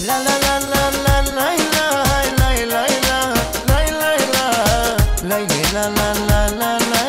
La la la la la la la la la la la la la la la la la la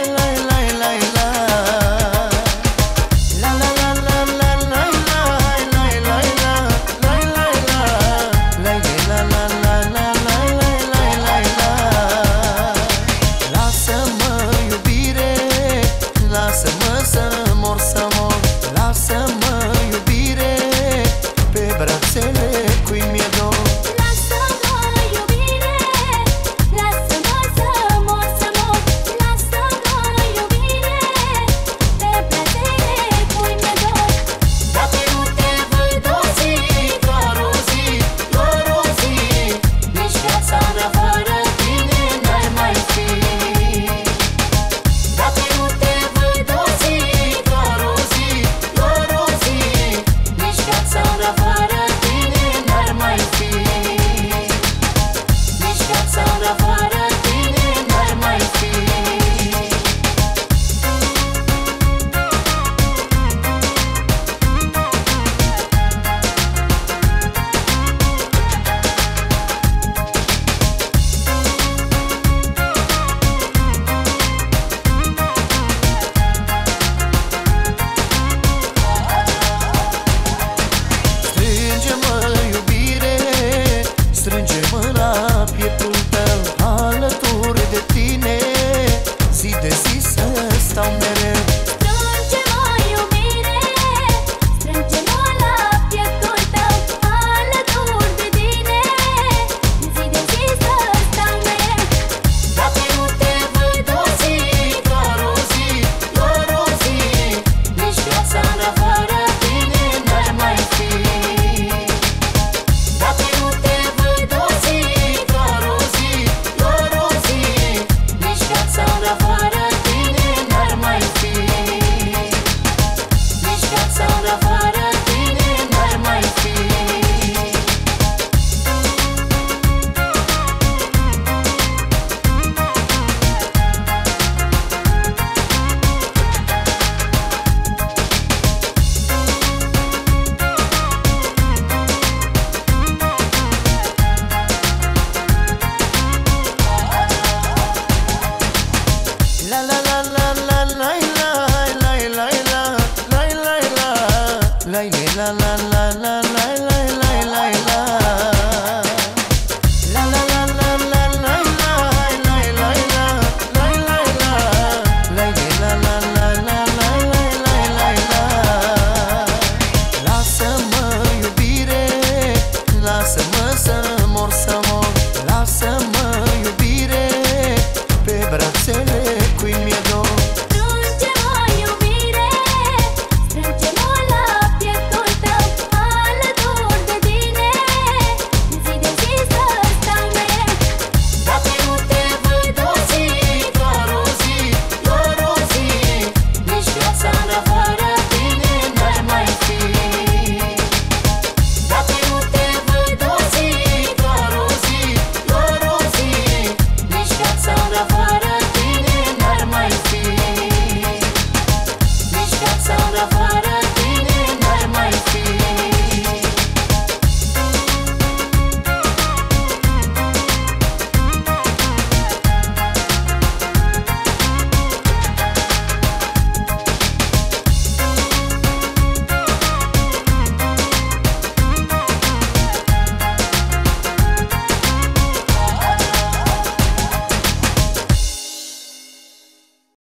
lasă-mă să mor, să mor. Lasă-mă, iubire, pe brațele cui mi-e dor. Lasă-mă, iubire, lasă-mă să mor, să mor. Lasă-mă, iubire, pe brațele cui mi-e dor. Dacă nu te văd o zi, doar o zi, doar o zi, nici viața mea fără tine n-ar mai fi. Dacă nu te văd o zi, doar o zi, doar o zi, nici viața mea fără tine n-ar mai fi. Nici viața mea fără tine n-ar mai fi. Strânge-mă, iubire, strânge-mă la pieptul tău, alături de tine, zi de zi să stau mereu. Strânge-mă, iubire, strânge-mă la pieptul tău, alături de tine, zi de zi să stau mereu. Dacă nu te văd o zi, doar o zi, doar o zi, nici viața mea fără tine n-ar mai fi. Dacă nu te văd o zi, doar o zi, doar o zi, nici viața mea fără tine n-ar mai fi. Nici viața mea fără tine n-ar mai fi. La la la la la la la la la la la la la la la la la la la la